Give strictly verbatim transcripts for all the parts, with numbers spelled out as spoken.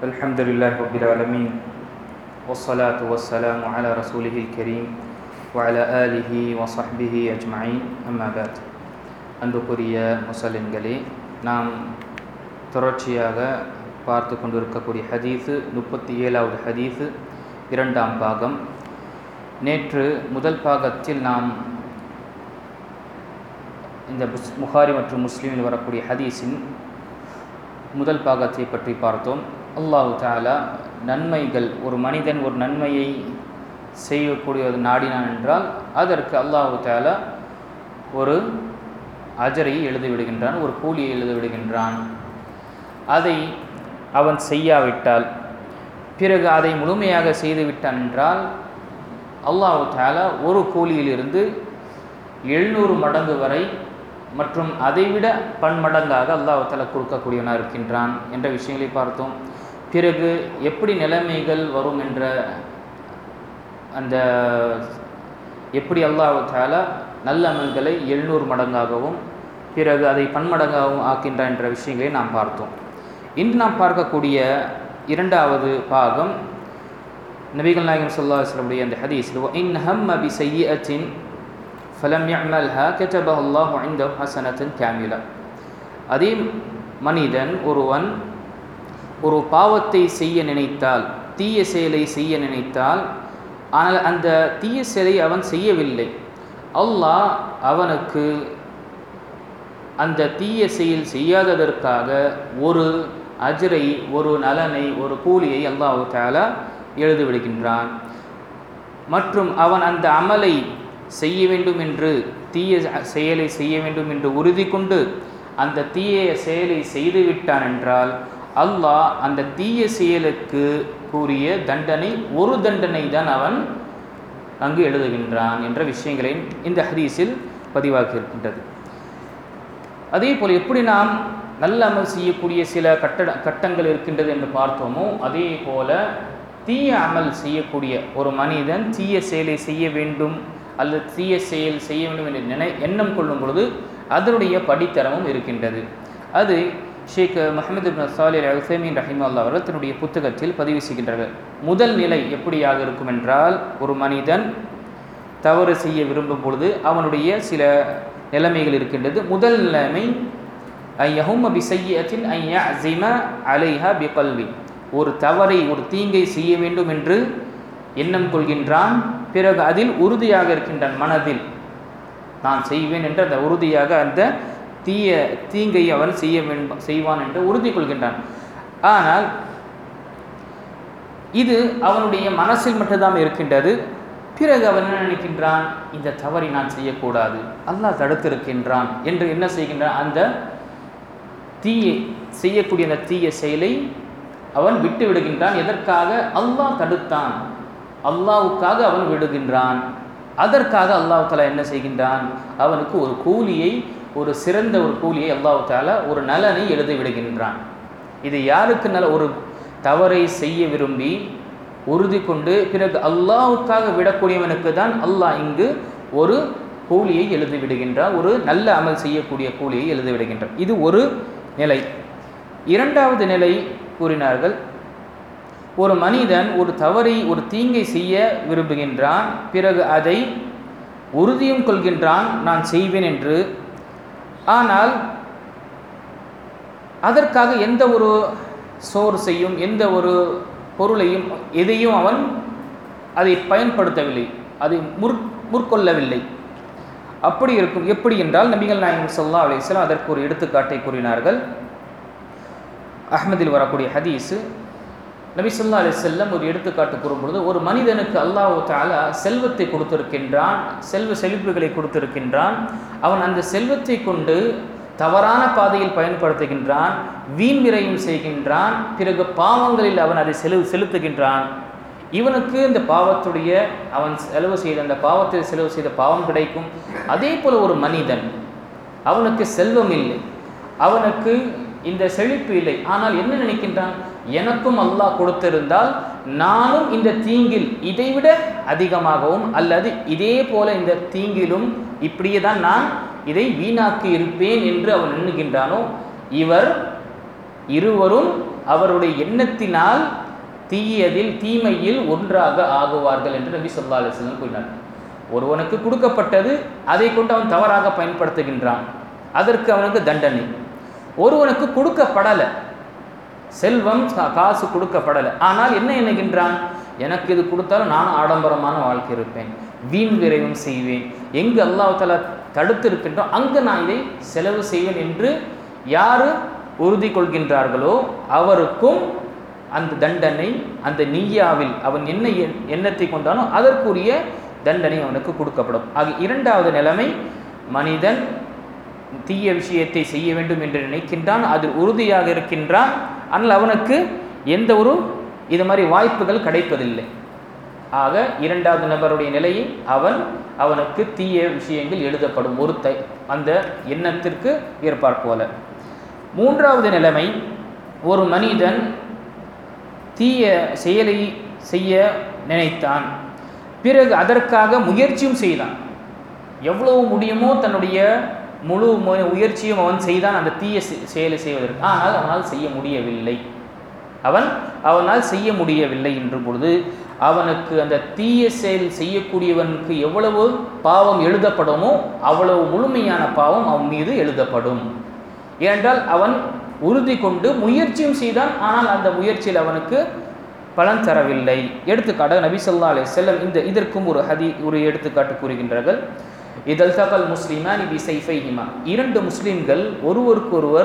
الحمد لله رب العالمين والصلاة والسلام على رسوله الكريم وعلى آله وصحبه أجمعين أما بعد அன்புக்குரிய முஸ்லிம்களே, நாம் தொடர்ச்சியாக பார்த்து கொண்டிருக்கக்கூடிய ஹதீஸு முப்பத்தி ஏழாவது ஹதீஸு இரண்டாம் பாகம். நேற்று முதல் பாகத்தில் நாம் இந்த புகாரி மற்றும் முஸ்லீமில் வரக்கூடிய ஹதீஸின் முதல் பாகத்தை பற்றி பார்த்தோம். அல்லாஹ் தஆலா நன்மைகள், ஒரு மனிதன் ஒரு நன்மையை செய்யக்கூடிய நாடினான் என்றால் அதற்கு அல்லாஹ் தஆலா ஒரு அஜரை எழுதிவிடுகின்றான், ஒரு கூலியை எழுதிவிடுகின்றான். அதை அவன் செய்யாவிட்டால், பிறகு அதை முழுமையாக செய்துவிட்டான் என்றால் அல்லாஹ் தஆலா ஒரு கூலியிலிருந்து எழுநூறு மடங்கு வரை மற்றும் அதைவிட பன்மடங்காக அல்லாஹ் தஆலா கொடுக்கக்கூடியவனாக இருக்கின்றான் என்ற விஷயங்களை பார்த்தோம். பிறகு எப்படி நிலைமைகள் வரும் என்ற அந்த எப்படி அல்லாஹ் தஆலா நல்ல அமல்களை எழுநூறு மடங்காகவும் பிறகு அதை பன்மடங்காகவும் ஆக்கின்றான் என்ற விஷயங்களை நாம் பார்த்தோம். இன்று நாம் பார்க்கக்கூடிய இரண்டாவது பாகம் நபிகள் நாயகம் ஸல்லல்லாஹு அலைஹி வஸல்லம் உடைய அந்த ஹதீஸில் இன் ஹம்ம பி சய்யிஅத்தின் ஃபலம் யஅமல்ஹா கதபஹு அல்லாஹு இன்தஹு ஹஸனத்தன் காமிலா. அதே மனிதன் ஒருவன் ஒரு பாவத்தை செய்ய நினைத்தால், தீய செயலை செய்ய நினைத்தால், ஆனால் அந்த தீய செயலை அவன் செய்யவில்லை, அல்லாஹ் அவனுக்கு அந்த தீய செயல் செய்யாததற்காக ஒரு அஜரை, ஒரு நலனை, ஒரு கூலியை அல்லாஹ் தஆலா எழுதிவிடுகின்றான். மற்றும் அவன் அந்த அமலை செய்ய வேண்டும் என்று, தீய செயலை செய்ய வேண்டும் என்று உறுதி கொண்டு அந்த தீய செயலை செய்துவிட்டான் என்றால் அல்லாஹ் அந்த தீய செயலுக்கு கூறிய தண்டனை ஒரு தண்டனை தான் அவன் அங்கு எழுதுகின்றான் என்ற விஷயங்களை இந்த ஹதீஸில் பதிவாகி இருக்கின்றது. அதே போல் எப்படி நாம் நல்ல அமல் செய்யக்கூடிய சில கட்டட கட்டங்கள் இருக்கின்றது என்று பார்த்தோமோ, அதே போல தீய அமல் செய்யக்கூடிய ஒரு மனிதன் தீய செயலை செய்ய வேண்டும் அல்லது தீய செயல் செய்ய வேண்டும் என்று நினை எண்ணம் கொள்ளும் பொழுது அதனுடைய படித்தரமும் இருக்கின்றது. அது ஷேக் முஹம்மது இப்னு ஸாலிஹ் அல் உஸைமீன் ரஹிமஹுல்லாஹ் அவர்கள் தன்னுடைய புத்தகத்தில் பதிவு செய்கின்றார்கள். முதல் நிலை எப்படியாக இருக்கும் என்றால், ஒரு மனிதன் தவறு செய்ய விரும்பும் பொழுது அவனுடைய சில நிலைமைகள் இருக்கின்றது. முதல் நிலைமை ஐயஹும்ம பி சய்யிஅத்தின் ஐ யஅஸிம அலைஹா பிகல்பி. ஒரு தவறை, ஒரு தீங்கை செய்ய வேண்டும் என்று எண்ணம் கொள்கின்றான், பிறகு அதில் உறுதியாக இருக்கின்றான், மனதில் நான் செய்வேன் என்று அந்த உறுதியாக அந்த தீய தீங்கை அவன் செய்ய வேண்டும் செய்வான் என்று உறுதி கொள்கின்றான். ஆனால் இது அவனுடைய மனசில் மட்டும்தான் இருக்கின்றது. பிறகு அவன் என்ன நினைக்கின்றான், இந்த தவறை நான் செய்யக்கூடாது, அல்லாஹ் தடுத்திருக்கின்றான் என்று என்ன செய்கின்றான், அந்த தீயை செய்யக்கூடிய அந்த தீய செயலை அவன் விட்டு விடுகின்றான். எதற்காக? அல்லாஹ் தடுத்தான், அல்லாஹ்வுக்காக அவன் விடுகின்றான். அதற்காக அல்லாஹ் தஆலா என்ன செய்கின்றான், அவனுக்கு ஒரு கூலியை, ஒரு சிறந்த ஒரு கூலியை அல்லாஹ் தஆலா ஒரு நலனை எழுதி விடுகின்றான். இது யாருக்கு நல? ஒரு தவறை செய்ய விரும்பி உறுதி கொண்டு பிறகு அல்லாஹ்வுக்காக விடக்கூடியவனுக்கு தான் அல்லாஹ் இங்கு ஒரு கூலியை எழுதி விடுகின்றான், ஒரு நல்ல அமல் செய்யக்கூடிய கூலியை எழுதி விடுகின்றான். இது ஒரு நிலை. இரண்டாவது நிலை கூறினார்கள், ஒரு மனிதன் ஒரு தவறை, ஒரு தீங்கை செய்ய விரும்புகின்றான், பிறகு அதை உறுதியும் கொள்கின்றான் நான் செய்வேன் என்று. ஆனால் அதற்காக எந்த ஒரு சோர்ஸையும், எந்த ஒரு பொருளையும், எதையும் அவன் அதை பயன்படுத்தவில்லை, அதை முற் முற்கொள்ளவில்லை. அப்படி இருக்கும். எப்படி என்றால், நபிகள் நாயகம் ஸல்லல்லாஹு அலைஹி வஸல்லம் அதற்கு ஒரு எடுத்துக்காட்டை கூறினார்கள். அஹ்மதில் வரக்கூடிய ஹதீஸு, நபி ஸல்லல்லாஹு அலைஹி வஸல்லம் ஒரு எடுத்துக்காட்டு கூறும்பொழுது, ஒரு மனிதனுக்கு அல்லாஹ் தஆலா செல்வத்தை கொடுத்திருக்கின்றான், செல்வ செழிப்புகளை கொடுத்திருக்கின்றான். அவன் அந்த செல்வத்தை கொண்டு தவறான பாதையில் பயன்படுத்துகின்றான், வீண் விரயம் செய்கின்றான், பிறகு பாவங்களில் அவன் அதை செலு செலுத்துகின்றான். இவனுக்கு இந்த பாவத்துடைய, அவன் செலவு செய்த அந்த பாவத்தை செலவு செய்த பாவம் கிடைக்கும். அதே போல் ஒரு மனிதன், அவனுக்கு செல்வம் இல்லை, அவனுக்கு இந்த செழிப்பு இல்லை, ஆனால் என்ன நினைக்கின்றான், எனக்கும் அல்லாஹ் கொடுத்திருந்தால் நானும் இந்த தீங்கில் இதைவிட அதிகமாகவும் அல்லது இதே போல இந்த தீங்கிலும் இப்படியே தான் நான் இதை வீணாக்கி இருப்பேன் என்று அவன் எண்ணுகின்றானோ, இவர் இருவரும் அவருடைய எண்ணத்தினால் தீயதில் தீமையில் ஒன்றாக ஆகுவார்கள் என்று நபி ஸல்லல்லாஹு அலைஹி வஸல்லம் கூறினார். ஒருவனுக்கு கொடுக்கப்பட்டது, அதை கொண்டு அவன் தவறாக பயன்படுத்துகின்றான், அதற்கு அவனுக்கு தண்டனை. ஒருவனுக்கு கொடுக்கப்படலை, செல்வம் காசு கொடுக்கப்படலை, ஆனால் என்ன எண்ணுகின்றான், எனக்கு இது கொடுத்தாலும் நானும் ஆடம்பரமான வாழ்க்கை இருப்பேன், வீண் விரைவும் செய்வேன், எங்கு அல்லாஹ் தஆலா தடுத்து இருக்கின்றோம் அங்கு நான் இதை செலவு செய்வேன் என்று யார் உறுதி கொள்கின்றார்களோ அவருக்கும் அந்த தண்டனை, அந்த நீயாவில் அவன் என்ன எண்ணத்தை கொண்டானோ அதற்குரிய தண்டனை அவனுக்கு கொடுக்கப்படும். ஆக இரண்டாவது நிலைமை, மனிதன் தீய விஷயத்தை செய்ய வேண்டும் என்று நினைக்கின்றான், அதில் உறுதியாக இருக்கின்றான், ஆனால் அவனுக்கு எந்த ஒரு இது மாதிரி வாய்ப்புகள் கிடைப்பதில்லை. ஆக இரண்டாவது நபருடைய நிலையை அவன் அவனுக்கு தீய விஷயங்கள் எழுதப்படும் ஒரு தை அந்த எண்ணத்திற்கு ஏற்பார் போல. மூன்றாவது நிலைமை, ஒரு மனிதன் தீய செயலை செய்ய நினைத்தான், பிறகு அதற்காக முயற்சியும் செய்தான், எவ்வளவு முடியுமோ தன்னுடைய முழு முயற்சியும் அவன் செய்தான் அந்த தீய செயலை செய்வதற்கு, ஆனால் அவனால் செய்ய முடியவில்லை. அவன் அவனால் செய்ய முடியவில்லை என்ற பொழுது அவனுக்கு அந்த தீய செயல் செய்யக்கூடியவனுக்கு எவ்வளவு பாவம் எழுதப்படுமோ அவ்வளவு முழுமையான பாவம் அவன் மீது எழுதப்படும். ஏனென்றால் அவன் உறுதி கொண்டு முயற்சியும் செய்தான், ஆனால் அந்த முயற்சியில் அவனுக்கு பலன் தரவில்லை. எடுத்துக்காட்டாக நபி ஸல்லல்லாஹு அலைஹி வஸல்லம் இந்த இதற்கும் ஒரு ஹதி ஒரு எடுத்துக்காட்டு கூறுகின்றார்கள். இதல் தகல் முஸ்லிமானி பி ஸைஃபைஹிமா, இரண்டு முஸ்லிம்கள் ஒருவருக்கொருவர்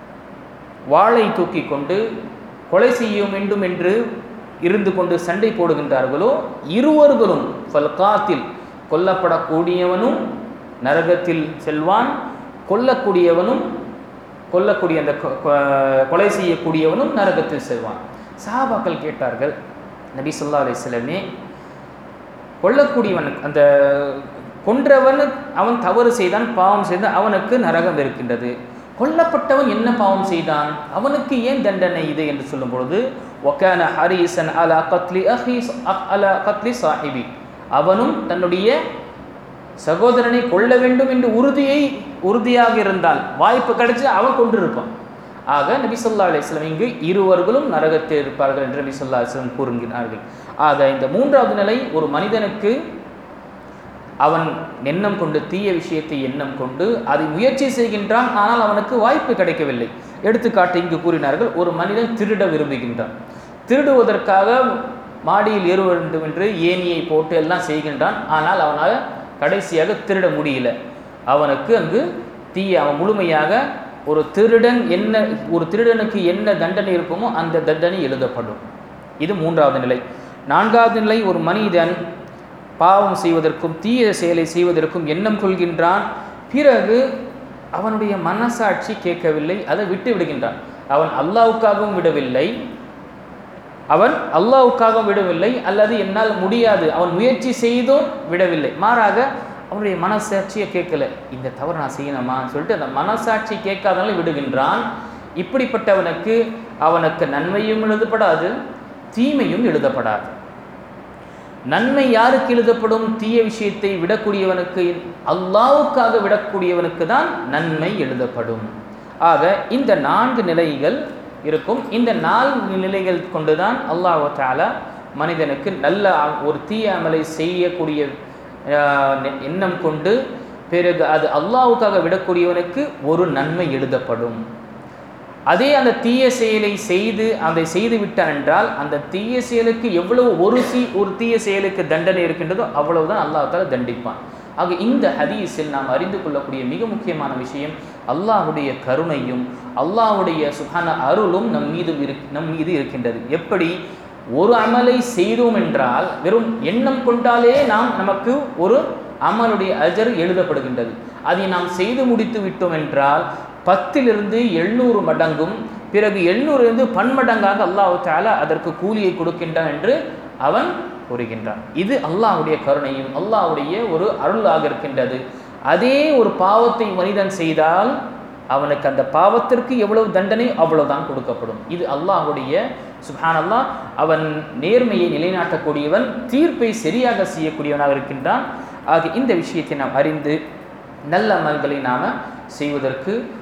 வாளை தூக்கி கொண்டு கொலை செய்ய வேண்டும் என்று இருந்து கொண்டு சண்டை போடுகின்றார்களோ, இருவர்களும் ஃபல்காத்தில் கொல்லப்படக்கூடியவனும் நரகத்தில் செல்வான், கொல்லக்கூடியவனும் கொல்லக்கூடிய அந்த கொலை செய்யக்கூடியவனும் நரகத்தில் செல்வான். சஹாபாக்கள் கேட்டார்கள், நபி ஸல்லல்லாஹு அலைஹி வஸல்லமே, கொல்லக்கூடியவன் அந்த கொன்றவன் அவன் தவறு செய்தான், பாவம் செய்தான், அவனுக்கு நரகம் இருக்கின்றது, கொல்லப்பட்டவன் என்ன பாவம் செய்தான், அவனுக்கு ஏன் தண்டனை இது என்று சொல்லும் பொழுது, வகான ஹரீசன் அலா கத்லி அஹி அலா கத்லி சாஹிபி, அவனும் தன்னுடைய சகோதரனை கொல்ல வேண்டும் என்று உறுதியை உறுதியாக இருந்தால் வாய்ப்பு கிடைச்சு அவன் கொண்டிருப்பான். ஆக நபி ஸல்லல்லாஹு அலைஹி வஸல்லம் இங்கு இருவர்களும் நரகத்தில் இருப்பார்கள் என்று நபி ஸல்லல்லாஹு அலைஹி வஸல்லம் கூறுகிறார்கள். ஆக இந்த மூன்றாவது நிலை, ஒரு மனிதனுக்கு அவன் எண்ணம் கொண்டு தீய விஷயத்தை எண்ணம் கொண்டு அதை முயற்சி செய்கின்றான், ஆனால் அவனுக்கு வாய்ப்பு கிடைக்கவில்லை. எடுத்துக்காட்டு இங்கு கூறினார்கள், ஒரு மனிதன் திருட விரும்புகின்றான், திருடுவதற்காக மாடியில் ஏற வேண்டும் என்று ஏணியை போட்டு எல்லாம் செய்கின்றான், ஆனால் அவனால் கடைசியாக திருட முடியல. அவனுக்கு அங்கு தீய அவன் முழுமையாக ஒரு திருடன் என்ன ஒரு திருடனுக்கு என்ன தண்டனை இருக்குமோ அந்த தண்டனை எழுதப்படும். இது மூன்றாவது நிலை. நான்காவது நிலை, ஒரு மனிதன் பாவம் செய்வதற்கும் தீய செயலை செய்வதற்கும் எண்ணம் கொள்கின்றான், பிறகு அவனுடைய மனசாட்சி கேட்கவில்லை, அதை விட்டு விடுகின்றான். அவன் அல்லாஹ்வுக்காகவும் விடவில்லை, அவன் அல்லாஹ்வுக்காகவும் விடவில்லை, அல்லது என்னால் முடியாது அவன் முயற்சி செய்தும் விடவில்லை, மாறாக அவனுடைய மனசாட்சியை கேட்கல, இந்த தவறு நான் செய்யணுமான்னு சொல்லிட்டு அந்த மனசாட்சி கேட்காதனால விடுகின்றான். இப்படிப்பட்டவனுக்கு அவனுக்கு நன்மையும் எழுதப்படாது, தீமையும் எழுதப்படாது. நன்மை யாருக்கு எழுதப்படும்? தீய விஷயத்தை விடக்கூடியவனுக்கு, அல்லாஹ்வுக்காக விடக்கூடியவனுக்கு தான் நன்மை எழுதப்படும். ஆக இந்த நான்கு நிலைகள் இருக்கும். இந்த நான்கு நிலைகள் கொண்டுதான் அல்லாஹ் தஆலா மனிதனுக்கு நல்ல ஒரு தீய அமலை செய்யக்கூடிய எண்ணம் கொண்டு பிறகு அது அல்லாஹ்வுக்காக விடக்கூடியவனுக்கு ஒரு நன்மை எழுதப்படும். அதே அந்த தீய செயலை செய்து அதை செய்து விட்டான் என்றால் அந்த தீய செயலுக்கு எவ்வளவு ஒரு சி ஒரு தீய செயலுக்கு தண்டனை இருக்கின்றதோ அவ்வளவுதான் அல்லாஹ் தஆலா தண்டிப்பான். ஆக இந்த ஹதீஸில் நாம் அறிந்து கொள்ளக்கூடிய மிக முக்கியமான விஷயம், அல்லாஹ்வுடைய கருணையும் அல்லாஹ்வுடைய சுப்ஹான அருளும் நம் மீது நம் மீது இருக்கின்றது. எப்படி ஒரு அமலை செய்தோம் என்றால் வெறும் எண்ணம் கொண்டாலே நாம் நமக்கு ஒரு அமலுடைய அஜர் எழுதப்படுகின்றது. அதை நாம் செய்து முடித்து விட்டோம் என்றால் பத்திலிருந்து எழுநூறு மடங்கும், பிறகு எழுநூறிலிருந்து பன்மடங்காக அல்லாஹ் தஆலா அதற்கு கூலியை கொடுக்கின்றான் என்று அவன் கூறுகின்றான். இது அல்லாஹ்வுடைய கருணையும் அல்லாஹ்வுடைய ஒரு அருளாக இருக்கின்றது. அதே ஒரு பாவத்தை மனிதன் செய்தால் அவனுக்கு அந்த பாவத்திற்கு எவ்வளவு தண்டனை அவ்வளவுதான் கொடுக்கப்படும். இது அல்லாஹ்வுடைய சுப்ஹானல்லாஹ், அவன் நேர்மையை நிலைநாட்டக்கூடியவன், தீர்ப்பை சரியாக செய்யக்கூடியவனாக இருக்கின்றான். ஆக இந்த விஷயத்தை நாம் அறிந்து நல்ல அமல்களை நாம் செய்வதற்கு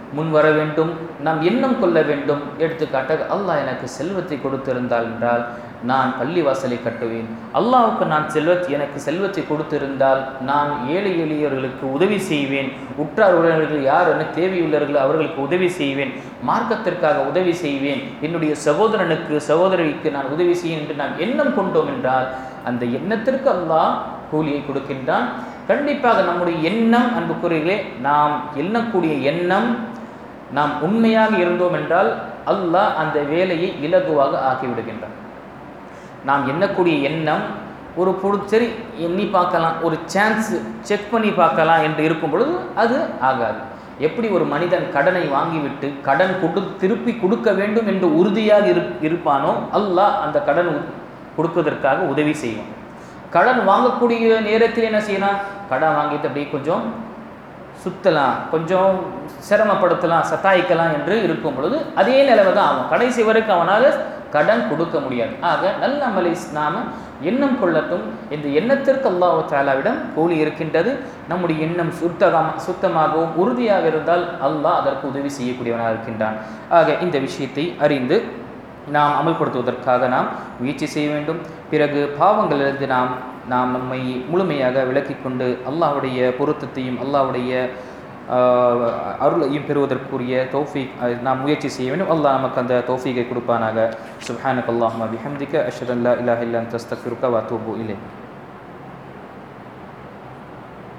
முன் வர வேண்டும், நாம் எண்ணம் கொள்ள வேண்டும். எடுத்துக்காட்டாக அல்லாஹ் எனக்கு செல்வத்தை கொடுத்திருந்தால் என்றால் நான் பள்ளிவாசலை கட்டுவேன். அல்லாஹ்வுக்கு நான் செல்வத் எனக்கு செல்வத்தை கொடுத்திருந்தால் நான் ஏழை எளியவர்களுக்கு உதவி செய்வேன். உற்றார் உறவினர்கள் யார் என தேவையுள்ளவர்கள் அவர்களுக்கு உதவி செய்வேன். மார்க்கத்திற்காக உதவி செய்வேன். என்னுடைய சகோதரனுக்கு சகோதரிக்கு நான் உதவி செய்வேன் என்று நாம் எண்ணம் கொண்டோம் என்றால் அந்த எண்ணத்திற்கு அல்லாஹ் கூலியை கொடுக்கின்றான். கண்டிப்பாக நம்முடைய எண்ணம், அன்புக்குரியவர்களே, நாம் எண்ணக்கூடிய எண்ணம் நாம் உண்மையாக இருந்தோம் என்றால் அல்லாஹ் அந்த வேலையை இலகுவாக ஆக்கிவிடுகின்றான். நாம் எண்ணக்கூடிய எண்ணம் ஒரு பொருள் சரி எண்ணி பார்க்கலாம், ஒரு சான்ஸ் செக் பண்ணி பார்க்கலாம் என்று இருக்கும் பொழுது அது ஆகாது. எப்படி ஒரு மனிதன் கடனை வாங்கிவிட்டு கடன் கொடு திருப்பி கொடுக்க வேண்டும் என்று உறுதியாக இரு இருப்பானோ அல்லாஹ் அந்த கடன் கொடுப்பதற்காக உதவி செய்வான். கடன் வாங்கக்கூடிய நேரத்தில் என்ன செய்யலாம், கடன் வாங்கிட்டு அப்படியே கொஞ்சம் சுத்தலாம், கொஞ்சம் சிரமப்படுத்தலாம், சத்தாய்க்கலாம் என்று இருக்கும் பொழுது அதே நிலைமை தான் ஆகும். கடைசி வரைக்கும் அவனால் கடன் கொடுக்க முடியாது. ஆக நல்ல அமலை நாம எண்ணம் கொள்ளட்டும். இந்த எண்ணத்திற்கு அல்லாஹ் தஆலாவிடம் கூலி இருக்கின்றது. நம்முடைய எண்ணம் சுத்தமாக சுத்தமாகவும் உறுதியாக இருந்தால் அல்லாஹ் அதற்கு உதவி செய்யக்கூடியவனாக இருக்கின்றான். ஆக இந்த விஷயத்தை அறிந்து நாம் அமல்படுத்துவதற்காக நாம் முயற்சி செய்ய வேண்டும். பிறகு பாவங்களிலிருந்து நாம் நாம் நம்மை முழுமையாக விலக்கிக் கொண்டு அல்லாஹ்வுடைய பொருத்தத்தையும் அல்லாஹ்வுடைய அருளையும் பெறுவதற்குரிய தௌஃபீக் நாம் முயற்சி செய்ய வேண்டும். அல்லாஹ் நமக்கு அந்த தௌஃபீகை கொடுப்பானாக. சுப்ஹானக அல்லாஹும்ம பிஹம்திக அஷ்ஹது அன் லா இலாஹா இல்லா அன்த அஸ்தக்ஃபிருக வ அத்தூபு இலைக்.